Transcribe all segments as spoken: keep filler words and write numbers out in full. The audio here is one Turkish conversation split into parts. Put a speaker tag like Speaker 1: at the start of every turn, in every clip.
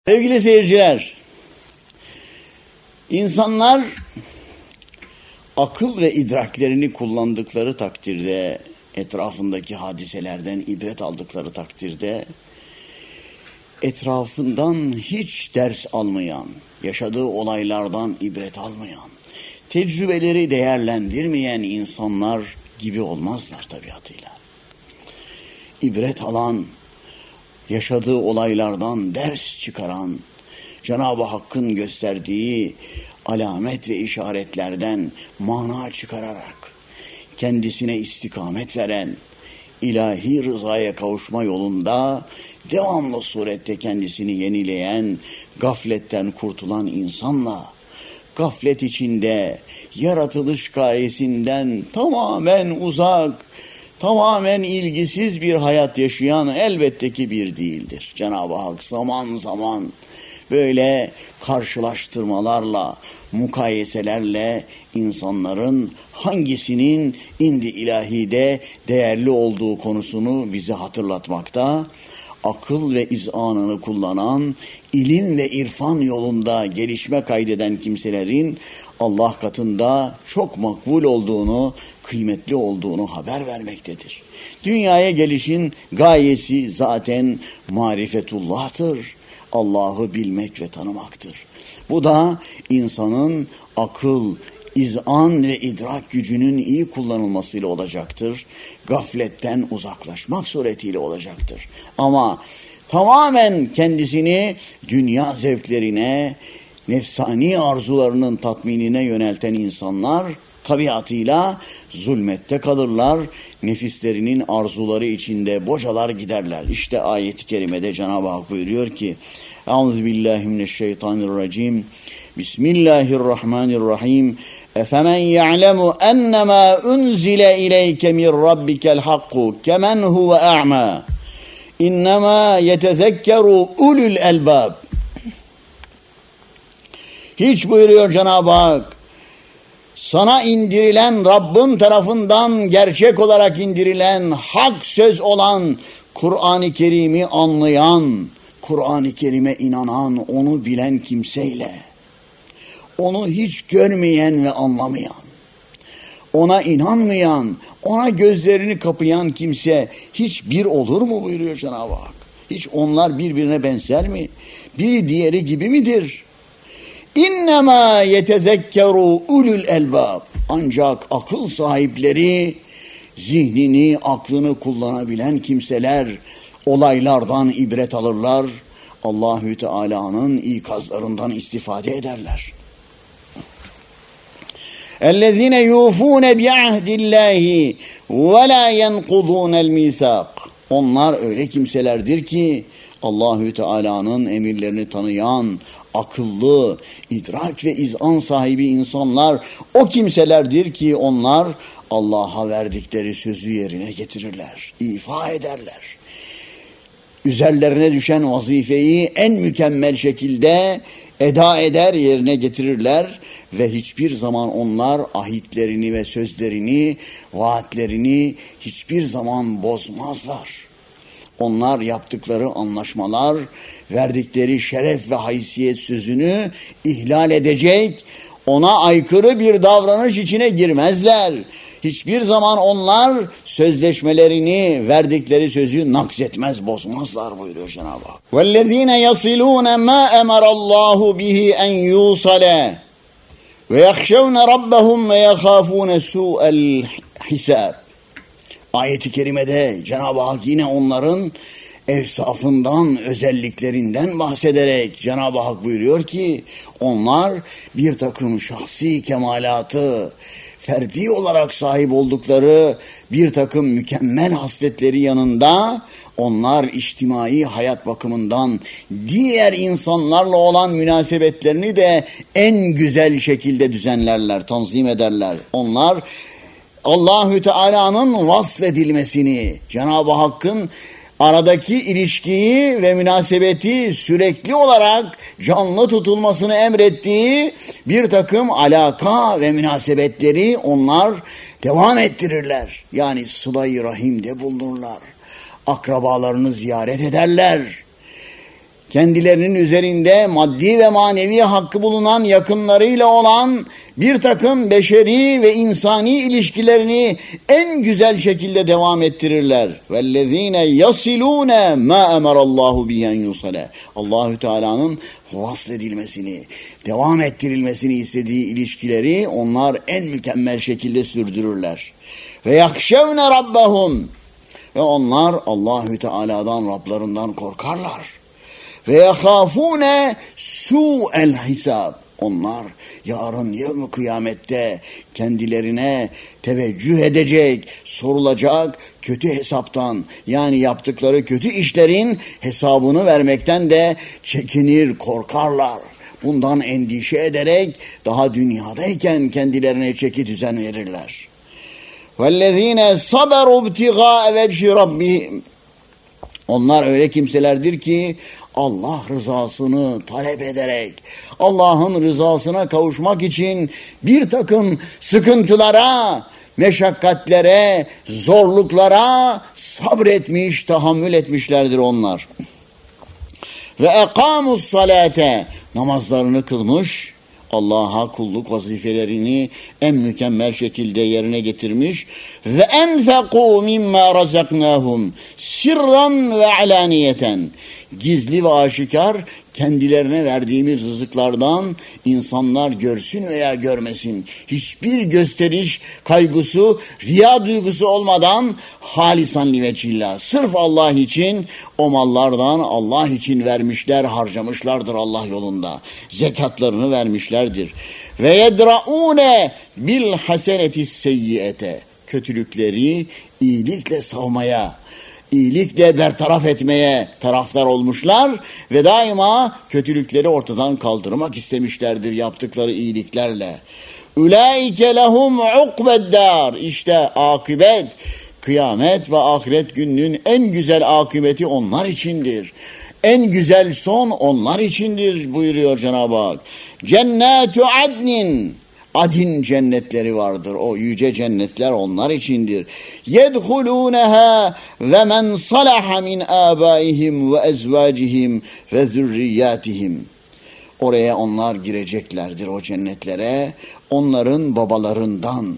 Speaker 1: Sevgili seyirciler, insanlar akıl ve idraklerini kullandıkları takdirde, etrafındaki hadiselerden ibret aldıkları takdirde, etrafından hiç ders almayan, yaşadığı olaylardan ibret almayan, tecrübeleri değerlendirmeyen insanlar gibi olmazlar tabiatıyla. İbret alan, yaşadığı olaylardan ders çıkaran, Cenab-ı Hakk'ın gösterdiği alamet ve işaretlerden mana çıkararak kendisine istikamet veren, ilahi rızaya kavuşma yolunda devamlı surette kendisini yenileyen, gafletten kurtulan insanla, gaflet içinde yaratılış gayesinden tamamen uzak, tamamen ilgisiz bir hayat yaşayan elbette ki bir değildir. Cenab-ı Hak zaman zaman böyle karşılaştırmalarla, mukayeselerle insanların hangisinin indi ilahide değerli olduğu konusunu bize hatırlatmakta, akıl ve izanını kullanan, ilim ve irfan yolunda gelişme kaydeden kimselerin Allah katında çok makbul olduğunu, kıymetli olduğunu haber vermektedir. Dünyaya gelişin gayesi zaten marifetullah'tır. Allah'ı bilmek ve tanımaktır. Bu da insanın akıl, izan ve idrak gücünün iyi kullanılmasıyla olacaktır. Gafletten uzaklaşmak suretiyle olacaktır. Ama tamamen kendisini dünya zevklerine, nefsani arzularının tatminine yönelten insanlar tabiatıyla zulmette kalırlar, nefislerinin arzuları içinde bocalar giderler. İşte ayet-i kerimede Cenab-ı Hak buyuruyor ki: Euzubillahimineşşeytanirracim. Bismillahirrahmanirrahim. Efemen ya'lemu ennemâ unzile ileyke min rabbikel hakku kemen huve a'mâ. İnnemâ yetezekkeru ulul elbâb. Hiç buyuruyor Cenab-ı Hak, sana indirilen, Rabbin tarafından gerçek olarak indirilen, hak söz olan Kur'an-ı Kerim'i anlayan, Kur'an-ı Kerim'e inanan, onu bilen kimseyle, onu hiç görmeyen ve anlamayan, ona inanmayan, ona gözlerini kapayan kimse hiç bir olur mu buyuruyor Cenab-ı Hak? Hiç onlar birbirine benzer mi? Bir diğeri gibi midir? İnnemâ yetezekkeru ulul elbâb. Ancak akıl sahipleri, zihnini, aklını kullanabilen kimseler olaylardan ibret alırlar. Allahü Teala'nın ikazlarından istifade ederler. اَلَّذ۪ينَ يُوفُونَ بِعَهْدِ اللّٰهِ وَلَا يَنْقُضُونَ الْمِيثَاقِ. Onlar öyle kimselerdir ki Allahü Teala'nın emirlerini tanıyan, akıllı, idrak ve izan sahibi insanlar o kimselerdir ki onlar Allah'a verdikleri sözü yerine getirirler, ifa ederler. Üzerlerine düşen vazifeyi en mükemmel şekilde eda eder, yerine getirirler ve hiçbir zaman onlar ahitlerini ve sözlerini, vaatlerini hiçbir zaman bozmazlar. Onlar yaptıkları anlaşmalar, verdikleri şeref ve haysiyet sözünü ihlal edecek, ona aykırı bir davranış içine girmezler. Hiçbir zaman onlar sözleşmelerini, verdikleri sözü nakzetmez, bozmazlar buyuruyor Cenab-ı Hak. وَالَّذ۪ينَ يَصِلُونَ مَا اَمَرَ اللّٰهُ بِهِ اَنْ يُوصَلَ وَيَخْشَوْنَ رَبَّهُمْ وَيَخَافُونَ سُوءَ الْحِسَابِ. Ayet-i kerimede Cenab-ı Hak yine onların evsafından, özelliklerinden bahsederek Cenab-ı Hak buyuruyor ki onlar bir takım şahsi kemalatı, ferdi olarak sahip oldukları bir takım mükemmel hasletleri yanında onlar içtimai hayat bakımından diğer insanlarla olan münasebetlerini de en güzel şekilde düzenlerler, tanzim ederler. Onlar Allahü Teala'nın vasledilmesini, Cenab-ı Hakk'ın aradaki ilişkiyi ve münasebeti sürekli olarak canlı tutulmasını emrettiği bir takım alaka ve münasebetleri onlar devam ettirirler. Yani sıla-i rahimde bulunurlar. Akrabalarını ziyaret ederler. kendilerinin üzerinde maddi ve manevi hakkı bulunan yakınlarıyla olan bir takım beşeri ve insani ilişkilerini en güzel şekilde devam ettirirler. وَالَّذ۪ينَ يَصِلُونَ مَا اَمَرَ اللّٰهُ بِيَنْ يُصَلَ Allahü Teala'nın vasledilmesini, devam ettirilmesini istediği ilişkileri onlar en mükemmel şekilde sürdürürler. Ve yakşevne rabbahum ve onlar Allahü Teala'dan, Rablarından korkarlar. Ve yahafune su'el hisab. Onlar yarın yevm-i kıyamette kendilerine teveccüh edecek, sorulacak kötü hesaptan, yani yaptıkları kötü işlerin hesabını vermekten de çekinir, korkarlar. Bundan endişe ederek daha dünyadayken kendilerine çeki düzen verirler. وَالَّذ۪ينَ صَبَرُوا ابْتِغَاءَ وَجْهِ رَبِّهِمْ Onlar öyle kimselerdir ki Allah rızasını talep ederek, Allah'ın rızasına kavuşmak için bir takım sıkıntılara, meşakkatlere, zorluklara sabretmiş, tahammül etmişlerdir onlar. Ve ekamus salate namazlarını kılmış, Allah'a kulluk vazifelerini en mükemmel şekilde yerine getirmiş ve enfekû mimma razaknahum sirran ve alaniyeten gizli ve aşikar kendilerine verdiğimiz rızıklardan insanlar görsün veya görmesin hiçbir gösteriş kaygısı, riya duygusu olmadan halisan liveçillah sırf Allah için o mallardan Allah için vermişler, harcamışlardır Allah yolunda. Zekatlarını vermişlerdir. Ve yedraune bil hasenetis seyyiete kötülükleri iyilikle savmaya, iyilikle bertaraf etmeye taraftar olmuşlar ve daima kötülükleri ortadan kaldırmak istemişlerdir yaptıkları iyiliklerle. Ulaike lehum ukbeddar işte akıbet, kıyamet ve ahiret gününün en güzel akıbeti onlar içindir. En güzel son onlar içindir buyuruyor Cenab-ı Hak. Cennetu adnin Adin cennetleri vardır. O yüce cennetler onlar içindir. Yedhulûneha ve men salaha min âbâihim ve ezvâcihim ve zürriyâtihim. Oraya onlar gireceklerdir o cennetlere. Onların babalarından,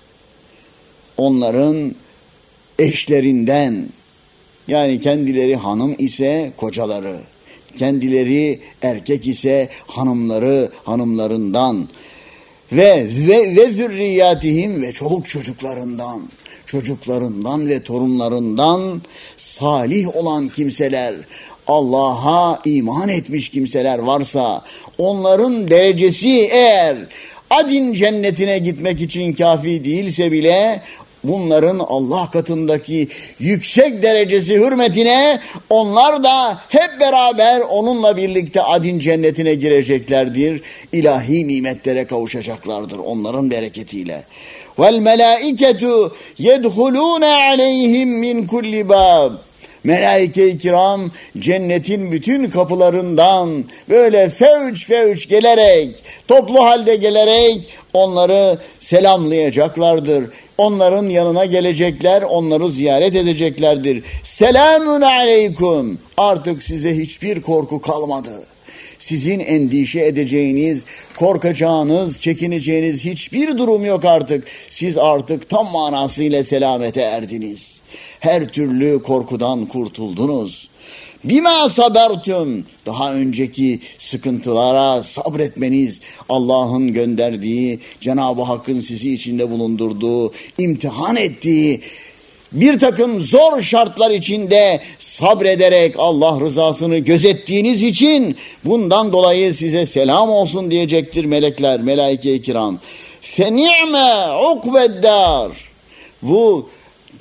Speaker 1: onların eşlerinden, yani kendileri hanım ise kocaları, kendileri erkek ise hanımları, hanımlarından ve ve, ve zürriyatihim ve çoluk çocuklarından, çocuklarından ve torunlarından salih olan kimseler, Allah'a iman etmiş kimseler varsa onların derecesi eğer Adin cennetine gitmek için kafi değilse bile bunların Allah katındaki yüksek derecesi hürmetine onlar da hep beraber onunla birlikte Adin cennetine gireceklerdir. İlahi nimetlere kavuşacaklardır onların bereketiyle. Vel melaiketu yedhulûne aleyhim min kulli bab. Melaike-i kiram cennetin bütün kapılarından böyle fevç fevç gelerek, toplu halde gelerek onları selamlayacaklardır. Onların yanına gelecekler, onları ziyaret edeceklerdir. Selamun aleyküm. Artık size hiçbir korku kalmadı. Sizin endişe edeceğiniz, korkacağınız, çekineceğiniz hiçbir durum yok artık. Siz artık tam manasıyla selamete erdiniz. Her türlü korkudan kurtuldunuz. Bima sabertum, daha önceki sıkıntılara sabretmeniz, Allah'ın gönderdiği, Cenab-ı Hakk'ın sizi içinde bulundurduğu, imtihan ettiği bir takım zor şartlar içinde sabrederek Allah rızasını gözettiğiniz için bundan dolayı size selam olsun diyecektir melekler, melaike-i kiram. Fe ni'me ukbeddar. Bu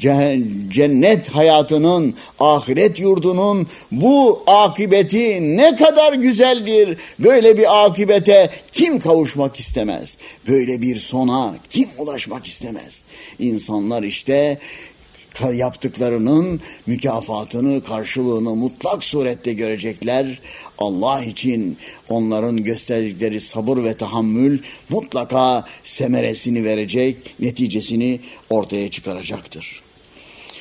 Speaker 1: cennet hayatının, ahiret yurdunun bu akıbeti ne kadar güzeldir. Böyle bir akıbete kim kavuşmak istemez? Böyle bir sona kim ulaşmak istemez? İnsanlar işte yaptıklarının mükafatını, karşılığını mutlak surette görecekler. Allah için onların gösterdikleri sabır ve tahammül mutlaka semeresini verecek, neticesini ortaya çıkaracaktır.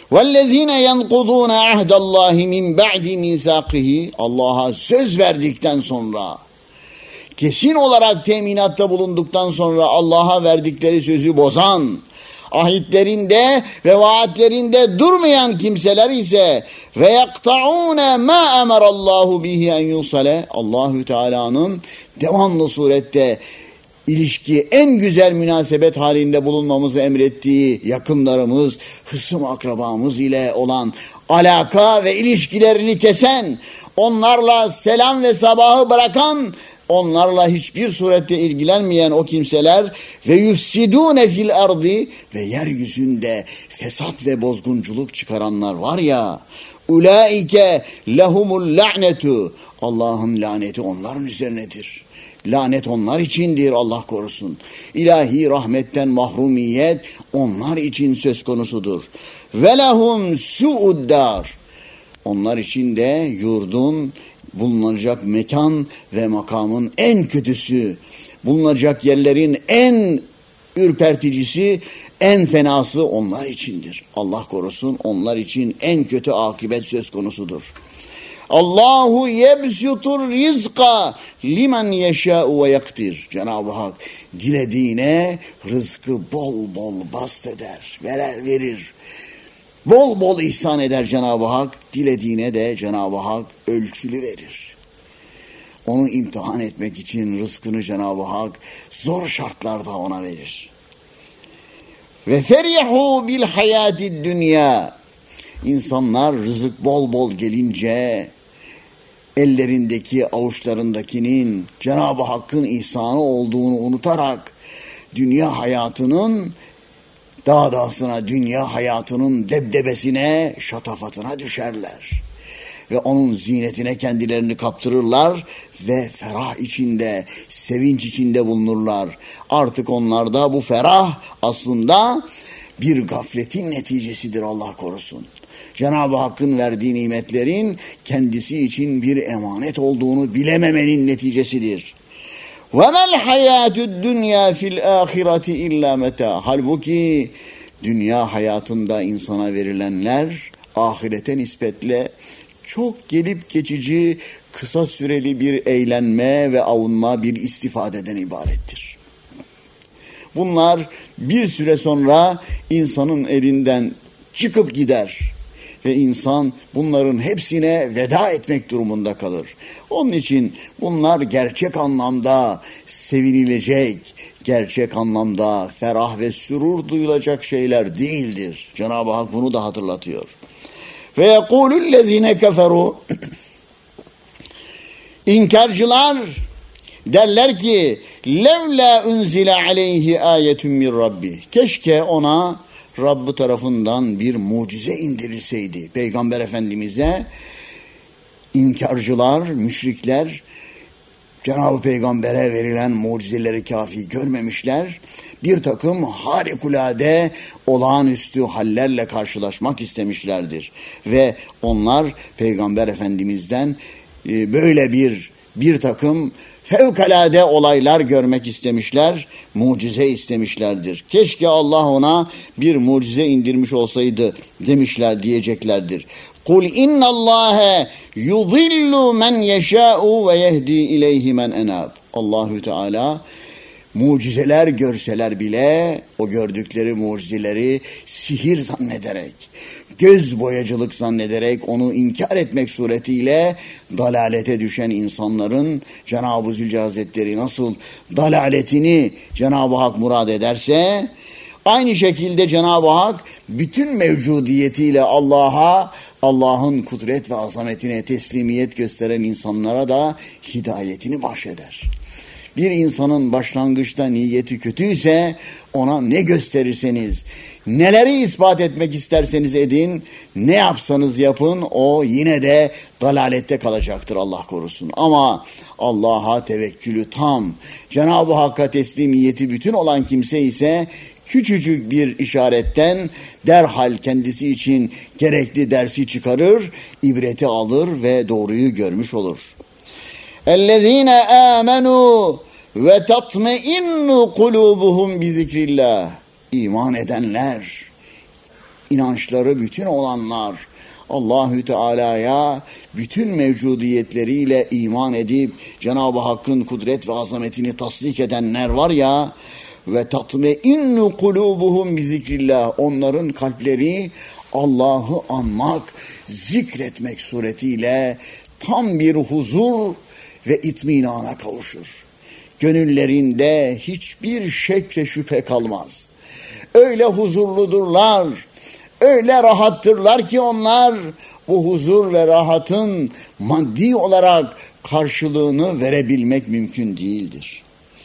Speaker 1: وَالَّذ۪ينَ يَنْقُضُونَ عَهْدَ اللّٰهِ مِنْ بَعْدِ مِيثَاقِهِ Allah'a söz verdikten sonra, kesin olarak teminatta bulunduktan sonra Allah'a verdikleri sözü bozan, ahitlerinde ve vaatlerinde durmayan kimseler ise ve yakta'une ma emarallahu bihi en yusale Allahü Teala'nın devamlı surette ilişki en güzel münasebet halinde bulunmamızı emrettiği yakınlarımız, hısım akrabamız ile olan alaka ve ilişkilerini kesen, onlarla selam ve sabahı bırakan, onlarla hiçbir surette ilgilenmeyen o kimseler ve yufsidûne fil ardi ve yeryüzünde fesat ve bozgunculuk çıkaranlar var ya, ulaike lehumul la'netu Allah'ın laneti onların üzerinedir. Lanet onlar içindir, Allah korusun. İlahi rahmetten mahrumiyet onlar için söz konusudur. Ve lehum su'uddar onlar için de yurdun, bulunacak mekan ve makamın en kötüsü, bulunacak yerlerin en ürperticisi, en fenası onlar içindir. Allah korusun, onlar için en kötü akıbet söz konusudur. Allahu yebsutur rizqa limen yeşâ'u ve yaktir. Cenab-ı Hak dilediğine rızkı bol bol bast eder, verer, verir. Bol bol ihsan eder Cenab-ı Hak. Dilediğine de Cenab-ı Hak ölçülü verir. Onu imtihan etmek için rızkını Cenab-ı Hak zor şartlarda ona verir. Ve ferihu bil hayatid dünya. İnsanlar rızık bol bol gelince ellerindeki, avuçlarındakinin Cenab-ı Hakk'ın ihsanı olduğunu unutarak dünya hayatının dağdağsına, dünya hayatının debdebesine, şatafatına düşerler. Ve onun zinetine kendilerini kaptırırlar ve ferah içinde, sevinç içinde bulunurlar. Artık onlarda bu ferah aslında bir gafletin neticesidir, Allah korusun. Cenab-ı Hakk'ın verdiği nimetlerin kendisi için bir emanet olduğunu bilememenin neticesidir. وَمَا الْحَيَاتُ الدُّنْيَا فِي الْآخِرَةِ اِلَّا مَتَى Halbuki dünya hayatında insana verilenler ahirete nispetle çok gelip geçici, kısa süreli bir eğlenme ve avunma, bir istifadeden ibarettir. Bunlar bir süre sonra insanın elinden çıkıp gider ve insan bunların hepsine veda etmek durumunda kalır. Onun için bunlar gerçek anlamda sevinilecek, gerçek anlamda ferah ve sürur duyulacak şeyler değildir. Cenab-ı Hak bunu da hatırlatıyor. Ve yekulüllezine keferu İnkarcılar derler ki levla unzile aleyhi ayetun min rabbi. Keşke ona Rabbi tarafından bir mucize indirilseydi. Peygamber Efendimiz'e inkarcılar, müşrikler Cenab-ı Peygamber'e verilen mucizeleri kafi görmemişler. Bir takım harikulade, olağanüstü hallerle karşılaşmak istemişlerdir. Ve onlar Peygamber Efendimiz'den e, böyle bir bir takım fevkalade olaylar görmek istemişler, mucize istemişlerdir. Keşke Allah ona bir mucize indirmiş olsaydı demişler, diyeceklerdir. Kul innallâhe yudillu men yeşâ'u ve yehdi ileyhi men enâb. Allahü Teala mucizeler görseler bile o gördükleri mucizeleri sihir zannederek, göz boyacılık zannederek onu inkar etmek suretiyle dalalete düşen insanların Cenab-ı Zülcelal Hazretleri nasıl dalaletini Cenab-ı Hak murad ederse, aynı şekilde Cenab-ı Hak bütün mevcudiyetiyle Allah'a, Allah'ın kudret ve azametine teslimiyet gösteren insanlara da hidayetini bahşeder. Bir insanın başlangıçta niyeti kötüyse ona ne gösterirseniz, neleri ispat etmek isterseniz edin, ne yapsanız yapın, o yine de dalalette kalacaktır, Allah korusun. Ama Allah'a tevekkülü tam, Cenab-ı Hakk'a teslimiyeti bütün olan kimse ise küçücük bir işaretten derhal kendisi için gerekli dersi çıkarır, ibreti alır ve doğruyu görmüş olur. اَلَّذ۪ينَ آمَنُوا وَتَطْمَئِنُّ قُلُوبُهُمْ بِذِكْرِ اللّٰهِ İman edenler, inançları bütün olanlar, Allahü Teala'ya bütün mevcudiyetleriyle iman edip Cenab-ı Hakk'ın kudret ve azametini tasdik edenler var ya, ve tatmeinnu kulubuhum bi zikrillah, onların kalpleri Allah'ı anmak, zikretmek suretiyle tam bir huzur ve itminana kavuşur. Gönüllerinde hiçbir şek ve şüphe kalmaz. Öyle huzurludurlar, öyle rahattırlar ki onlar bu huzur ve rahatın maddi olarak karşılığını verebilmek mümkün değildir.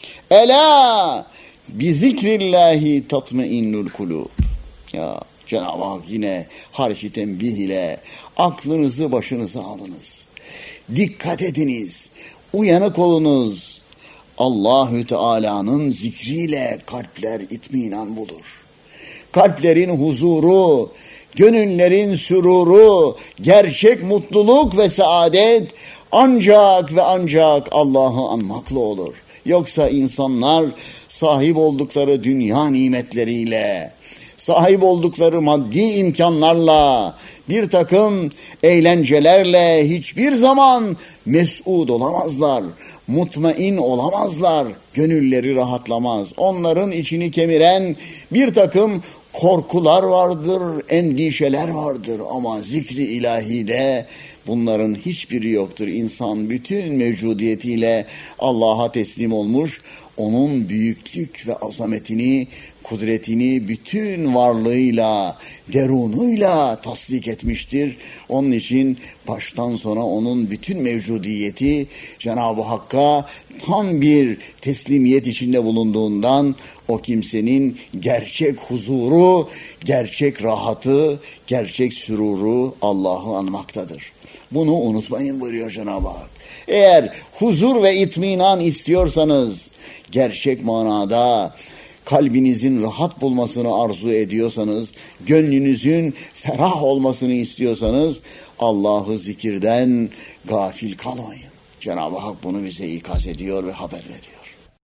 Speaker 1: Ela bi zikrillahi tatmeinnul kulub. Ya Cenab-ı Hak yine harfi tembih ile aklınızı başınıza alınız. Dikkat ediniz, uyanık olunuz. Allahü Teala'nın zikriyle kalpler itminan bulur. Kalplerin huzuru, gönüllerin süruru, gerçek mutluluk ve saadet ancak ve ancak Allah'ı anmakla olur. Yoksa insanlar sahip oldukları dünya nimetleriyle, sahip oldukları maddi imkanlarla, bir takım eğlencelerle hiçbir zaman mes'ud olamazlar, mutmain olamazlar, gönülleri rahatlamaz. Onların içini kemiren bir takım korkular vardır, endişeler vardır ama zikri ilahide bunların hiçbiri yoktur. İnsan bütün mevcudiyetiyle Allah'a teslim olmuş, onun büyüklük ve azametini, kudretini bütün varlığıyla, derunuyla tasdik etmiştir. Onun için baştan sona onun bütün mevcudiyeti Cenab-ı Hakk'a tam bir teslimiyet içinde bulunduğundan o kimsenin gerçek huzuru, gerçek rahatı, gerçek süruru Allah'ı anmaktadır. Bunu unutmayın buyuruyor Cenab-ı Hak. Eğer huzur ve itminan istiyorsanız, gerçek manada kalbinizin rahat bulmasını arzu ediyorsanız, gönlünüzün ferah olmasını istiyorsanız Allah'ı zikirden gafil kalmayın. Cenab-ı Hak bunu bize ikaz ediyor ve haber veriyor.